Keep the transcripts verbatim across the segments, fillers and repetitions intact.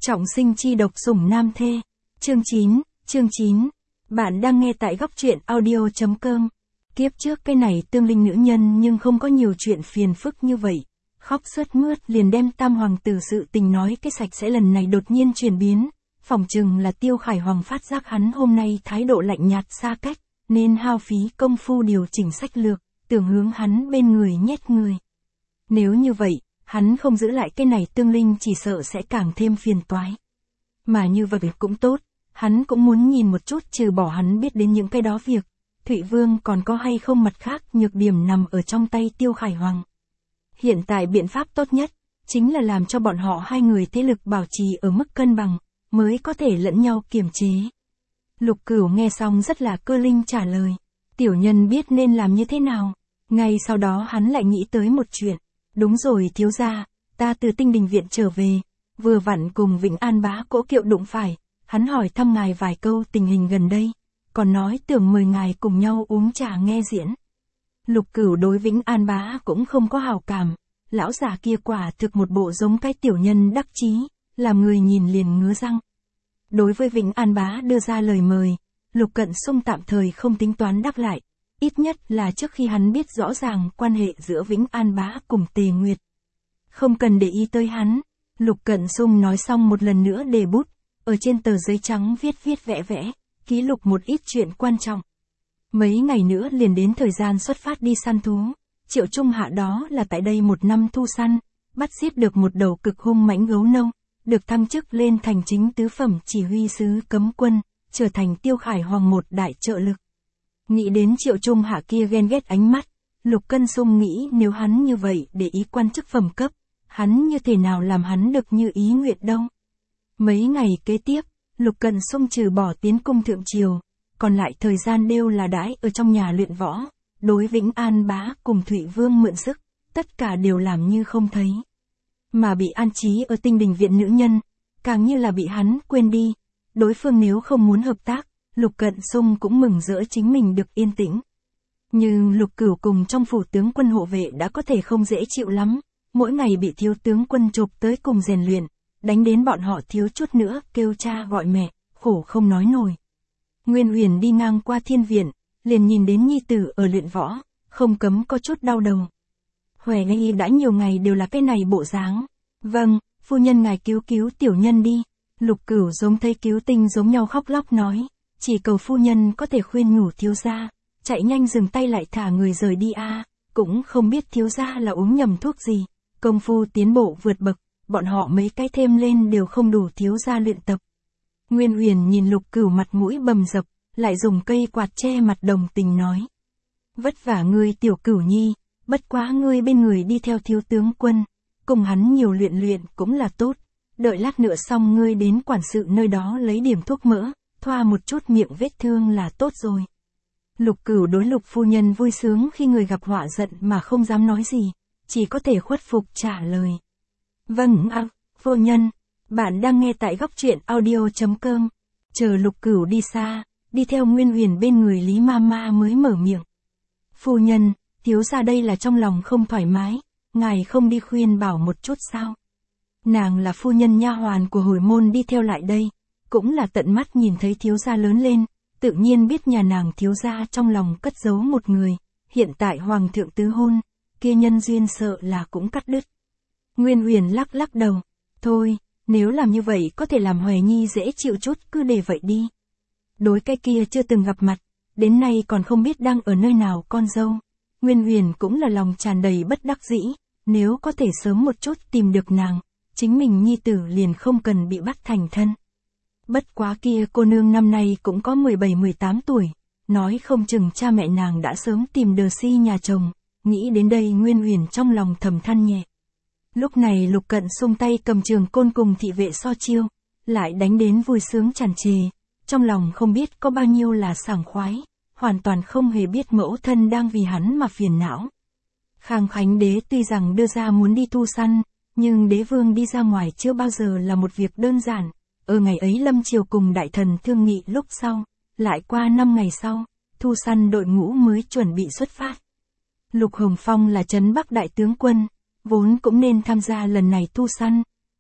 Trọng sinh chi độc sủng nam thê. Chương chín, chương chín. Bạn đang nghe tại góc truyện audio chấm com. Kiếp trước cái này tương linh nữ nhân nhưng không có nhiều chuyện phiền phức như vậy. Khóc sướt mướt liền đem tam hoàng tử sự tình nói cái sạch sẽ, lần này đột nhiên chuyển biến. Phỏng chừng là Tiêu Khải Hoàng phát giác hắn hôm nay thái độ lạnh nhạt xa cách, nên hao phí công phu điều chỉnh sách lược, tưởng hướng hắn bên người nhét người. Nếu như vậy, hắn không giữ lại cái này tương linh chỉ sợ sẽ càng thêm phiền toái. Mà như vậy cũng tốt, hắn cũng muốn nhìn một chút trừ bỏ hắn biết đến những cái đó việc, Thụy Vương còn có hay không mặt khác nhược điểm nằm ở trong tay Tiêu Khải Hoàng. Hiện tại biện pháp tốt nhất, chính là làm cho bọn họ hai người thế lực bảo trì ở mức cân bằng, mới có thể lẫn nhau kiềm chế. Lục Cửu nghe xong rất là cơ linh trả lời, tiểu nhân biết nên làm như thế nào. Ngay sau đó hắn lại nghĩ tới một chuyện. Đúng rồi thiếu gia, ta từ Tinh Đình Viện trở về, vừa vặn cùng Vĩnh An bá Cỗ Kiệu đụng phải, hắn hỏi thăm ngài vài câu tình hình gần đây, còn nói tưởng mời ngài cùng nhau uống trà nghe diễn. Lục Cửu đối Vĩnh An bá cũng không có hảo cảm, lão già kia quả thực một bộ giống cái tiểu nhân đắc chí, làm người nhìn liền ngứa răng. Đối với Vĩnh An bá đưa ra lời mời, Lục Cận Sung tạm thời không tính toán đáp lại. Ít nhất là trước khi hắn biết rõ ràng quan hệ giữa Vĩnh An bá cùng Tề Nguyệt. Không cần để ý tới hắn, Lục Cận Sung nói xong một lần nữa đề bút, ở trên tờ giấy trắng viết viết vẽ vẽ, ký lục một ít chuyện quan trọng. Mấy ngày nữa liền đến thời gian xuất phát đi săn thú, Triệu Trung Hạ đó là tại đây một năm thu săn, bắt giết được một đầu cực hung mãnh gấu nâu, được thăng chức lên thành chính tứ phẩm chỉ huy sứ cấm quân, trở thành Tiêu Khải Hoàng một đại trợ lực. Nghĩ đến Triệu Trung Hạ kia ghen ghét ánh mắt, Lục Cân Sung nghĩ nếu hắn như vậy để ý quan chức phẩm cấp, hắn như thế nào làm hắn được như ý nguyện đâu. Mấy ngày kế tiếp, Lục Cận Sung trừ bỏ tiến cung thượng triều, còn lại thời gian đều là đãi ở trong nhà luyện võ, đối Vĩnh An bá cùng Thụy Vương mượn sức, tất cả đều làm như không thấy. Mà bị an trí ở Tinh Đình Viện nữ nhân, càng như là bị hắn quên đi, đối phương nếu không muốn hợp tác, Lục Cận Sung cũng mừng rỡ chính mình được yên tĩnh. Nhưng Lục Cửu cùng trong phủ tướng quân hộ vệ đã có thể không dễ chịu lắm, mỗi ngày bị thiếu tướng quân chụp tới cùng rèn luyện, đánh đến bọn họ thiếu chút nữa kêu cha gọi mẹ, khổ không nói nổi. Nguyên Huyền đi ngang qua Thiên Viện, liền nhìn đến nhi tử ở luyện võ, không cấm có chút đau đầu. Huệ Nghi đã nhiều ngày đều là cái này bộ dáng. Vâng, phu nhân ngài cứu cứu tiểu nhân đi. Lục Cửu giống thấy cứu tinh giống nhau khóc lóc nói. Chỉ cầu phu nhân có thể khuyên nhủ thiếu gia, chạy nhanh dừng tay lại thả người rời đi a. À, cũng không biết thiếu gia là uống nhầm thuốc gì, công phu tiến bộ vượt bậc, bọn họ mấy cái thêm lên đều không đủ thiếu gia luyện tập. Nguyên Huyền nhìn Lục Cửu mặt mũi bầm dập, lại dùng cây quạt che mặt đồng tình nói. Vất vả ngươi tiểu Cửu nhi, bất quá ngươi bên người đi theo thiếu tướng quân, cùng hắn nhiều luyện luyện cũng là tốt, đợi lát nữa xong ngươi đến quản sự nơi đó lấy điểm thuốc mỡ, thoa một chút miệng vết thương là tốt rồi. Lục Cửu đối Lục phu nhân vui sướng khi người gặp họa giận mà không dám nói gì, chỉ có thể khuất phục trả lời. Vâng ạ, à, phu nhân, bạn đang nghe tại góc truyện audio chấm com. Chờ Lục Cửu đi xa, đi theo Nguyên Huyền bên người Lý Ma Ma mới mở miệng. Phu nhân, thiếu gia đây là trong lòng không thoải mái, ngài không đi khuyên bảo một chút sao? Nàng là phu nhân nha hoàn của hồi môn đi theo lại đây, cũng là tận mắt nhìn thấy thiếu gia lớn lên, tự nhiên biết nhà nàng thiếu gia trong lòng cất giấu một người, hiện tại hoàng thượng tứ hôn, kia nhân duyên sợ là cũng cắt đứt. Nguyên Huyền lắc lắc đầu, thôi, nếu làm như vậy có thể làm Huệ Nhi dễ chịu chút cứ để vậy đi. Đối cái kia chưa từng gặp mặt, đến nay còn không biết đang ở nơi nào con dâu, Nguyên Huyền cũng là lòng tràn đầy bất đắc dĩ, nếu có thể sớm một chút tìm được nàng, chính mình nhi tử liền không cần bị bắt thành thân. Bất quá kia cô nương năm nay cũng có mười bảy mười tám tuổi, nói không chừng cha mẹ nàng đã sớm tìm đờ si nhà chồng, nghĩ đến đây Nguyên Huyền trong lòng thầm than nhẹ. Lúc này Lục Cận Sung tay cầm trường côn cùng thị vệ so chiêu, lại đánh đến vui sướng tràn trề, trong lòng không biết có bao nhiêu là sảng khoái, hoàn toàn không hề biết mẫu thân đang vì hắn mà phiền não. Khang Khánh đế tuy rằng đưa ra muốn đi thu săn, nhưng đế vương đi ra ngoài chưa bao giờ là một việc đơn giản. Ở ngày ấy Lâm Triều cùng đại thần thương nghị lúc sau, lại qua năm ngày sau, thu săn đội ngũ mới chuẩn bị xuất phát. Lục Hồng Phong là trấn Bắc đại tướng quân, vốn cũng nên tham gia lần này thu săn,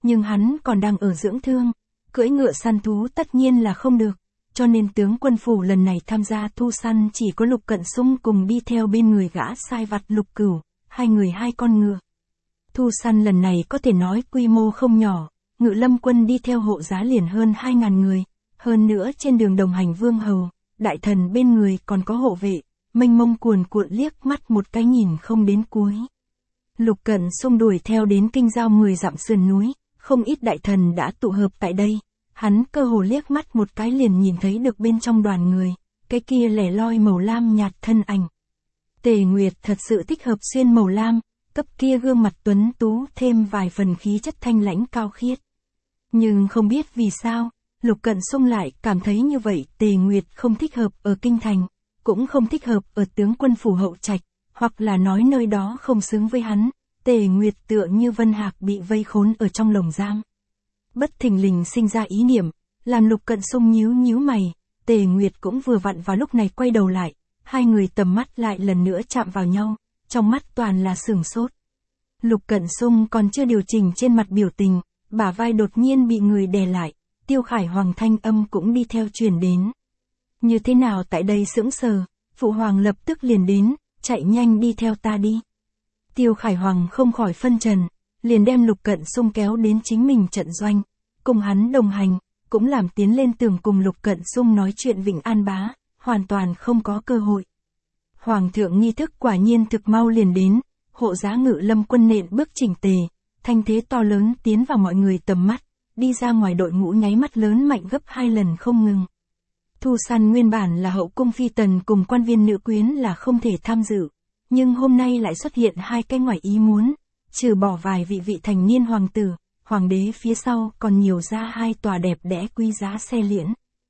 nhưng hắn còn đang ở dưỡng thương, cưỡi ngựa săn thú tất nhiên là không được, cho nên tướng quân phủ lần này tham gia thu săn chỉ có Lục Cận Sung cùng đi theo bên người gã sai vặt Lục Cửu, hai người hai con ngựa. Thu săn lần này có thể nói quy mô không nhỏ, Ngự Lâm quân đi theo hộ giá liền hơn hai ngàn người, hơn nữa trên đường đồng hành vương hầu, đại thần bên người còn có hộ vệ, mênh mông cuồn cuộn liếc mắt một cái nhìn không đến cuối. Lục Cận Sung đuổi theo đến kinh giao mười dặm sườn núi, không ít đại thần đã tụ hợp tại đây, hắn cơ hồ liếc mắt một cái liền nhìn thấy được bên trong đoàn người, cái kia lẻ loi màu lam nhạt thân ảnh. Tề Nguyệt thật sự thích hợp xuyên màu lam, cấp kia gương mặt tuấn tú thêm vài phần khí chất thanh lãnh cao khiết. Nhưng không biết vì sao, Lục Cận Sung lại cảm thấy như vậy Tề Nguyệt không thích hợp ở kinh thành, cũng không thích hợp ở tướng quân phủ hậu trạch, hoặc là nói nơi đó không xứng với hắn. Tề Nguyệt tựa như Vân Hạc bị vây khốn ở trong lồng giam. Bất thình lình sinh ra ý niệm, làm Lục Cận Sung nhíu nhíu mày, Tề Nguyệt cũng vừa vặn vào lúc này quay đầu lại, hai người tầm mắt lại lần nữa chạm vào nhau, trong mắt toàn là sửng sốt. Lục Cận Sung còn chưa điều chỉnh trên mặt biểu tình, bả vai đột nhiên bị người đè lại, Tiêu Khải Hoàng thanh âm cũng đi theo truyền đến. Như thế nào tại đây sững sờ, Phụ Hoàng lập tức liền đến, chạy nhanh đi theo ta đi. Tiêu Khải Hoàng không khỏi phân trần, liền đem Lục Cận Sung kéo đến chính mình trận doanh, cùng hắn đồng hành, cũng làm tiến lên tường cùng Lục Cận Sung nói chuyện Vịnh An Bá, hoàn toàn không có cơ hội. Hoàng thượng nghi thức quả nhiên thực mau liền đến, hộ giá Ngự Lâm quân nện bước chỉnh tề, thanh thế to lớn tiến vào mọi người tầm mắt, đi ra ngoài đội ngũ nháy mắt lớn mạnh gấp hai lần không ngừng. Thu săn nguyên bản là hậu cung phi tần cùng quan viên nữ quyến là không thể tham dự, nhưng hôm nay lại xuất hiện hai cái ngoài ý muốn, trừ bỏ vài vị vị thành niên hoàng tử, hoàng đế phía sau còn nhiều ra hai tòa đẹp đẽ quý giá xe liễn.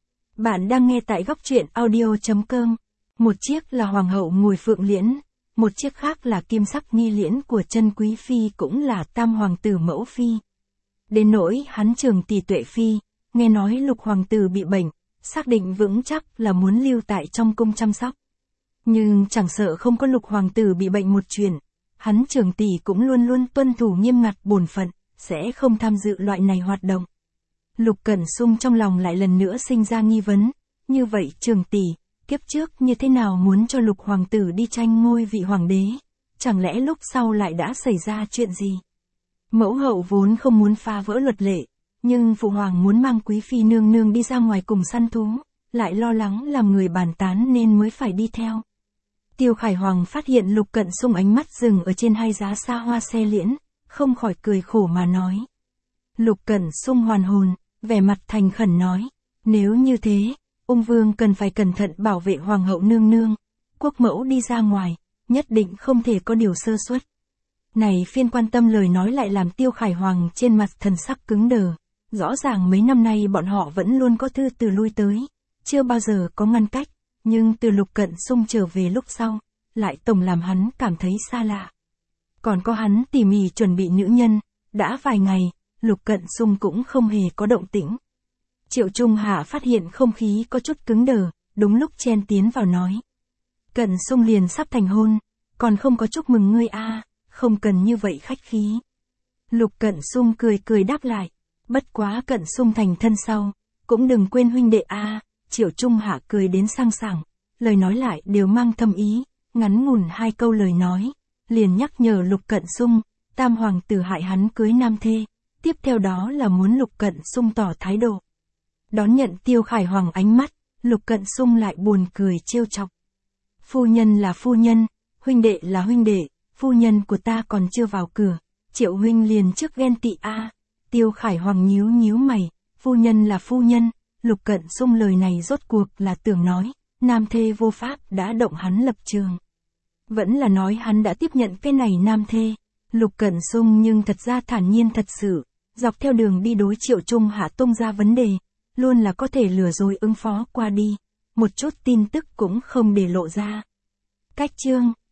Bạn đang nghe tại góc truyện audio chấm com. Một chiếc là hoàng hậu ngồi phượng liễn, một chiếc khác là kim sắc nghi liễn của chân quý phi cũng là tam hoàng tử mẫu phi. Đến nỗi hắn Trường tỷ Tuệ phi, nghe nói Lục hoàng tử bị bệnh, xác định vững chắc là muốn lưu tại trong cung chăm sóc. Nhưng chẳng sợ không có Lục hoàng tử bị bệnh một chuyện, hắn Trường tỷ cũng luôn luôn tuân thủ nghiêm ngặt bổn phận, sẽ không tham dự loại này hoạt động. Lục Cẩn Sung trong lòng lại lần nữa sinh ra nghi vấn, như vậy Trường tỷ, kiếp trước như thế nào muốn cho Lục hoàng tử đi tranh ngôi vị hoàng đế, chẳng lẽ lúc sau lại đã xảy ra chuyện gì? Mẫu hậu vốn không muốn phá vỡ luật lệ, nhưng phụ hoàng muốn mang quý phi nương nương đi ra ngoài cùng săn thú, lại lo lắng làm người bàn tán nên mới phải đi theo. Tiêu Khải Hoàng phát hiện Lục Cận Sung ánh mắt dừng ở trên hai giá xa hoa xe liễn, không khỏi cười khổ mà nói. Lục Cận Sung hoàn hồn, vẻ mặt thành khẩn nói, nếu như thế, ung vương cần phải cẩn thận bảo vệ hoàng hậu nương nương, quốc mẫu đi ra ngoài, nhất định không thể có điều sơ suất. Này phiên quan tâm lời nói lại làm Tiêu Khải Hoàng trên mặt thần sắc cứng đờ, rõ ràng mấy năm nay bọn họ vẫn luôn có thư từ lui tới, chưa bao giờ có ngăn cách, nhưng từ Lục Cận Sung trở về lúc sau, lại tổng làm hắn cảm thấy xa lạ. Còn có hắn tỉ mỉ chuẩn bị nữ nhân, đã vài ngày, Lục Cận Sung cũng không hề có động tĩnh. Triệu Trung Hạ phát hiện không khí có chút cứng đờ, đúng lúc chen tiến vào nói. Cận Sung liền sắp thành hôn, còn không có chúc mừng ngươi a, à, không cần như vậy khách khí. Lục Cận Sung cười cười đáp lại, bất quá Cận Sung thành thân sau, cũng đừng quên huynh đệ a. À. Triệu Trung Hạ cười đến sang sảng, lời nói lại đều mang thâm ý, ngắn ngủn hai câu lời nói, liền nhắc nhở Lục Cận Sung, tam hoàng tử hại hắn cưới nam thê, tiếp theo đó là muốn Lục Cận Sung tỏ thái độ. Đón nhận Tiêu Khải Hoàng ánh mắt, Lục Cận Sung lại buồn cười trêu chọc. Phu nhân là phu nhân, huynh đệ là huynh đệ, phu nhân của ta còn chưa vào cửa, Triệu huynh liền trước ghen tị a. À. Tiêu Khải Hoàng nhíu nhíu mày, phu nhân là phu nhân, Lục Cận Sung lời này rốt cuộc là tưởng nói, nam thê vô pháp đã động hắn lập trường. Vẫn là nói hắn đã tiếp nhận cái này nam thê. Lục Cận Sung nhưng thật ra thản nhiên thật sự, dọc theo đường đi đối Triệu Trung Hạ tung ra vấn đề, luôn là có thể lừa dối ứng phó qua đi, một chút tin tức cũng không để lộ ra. Cách chương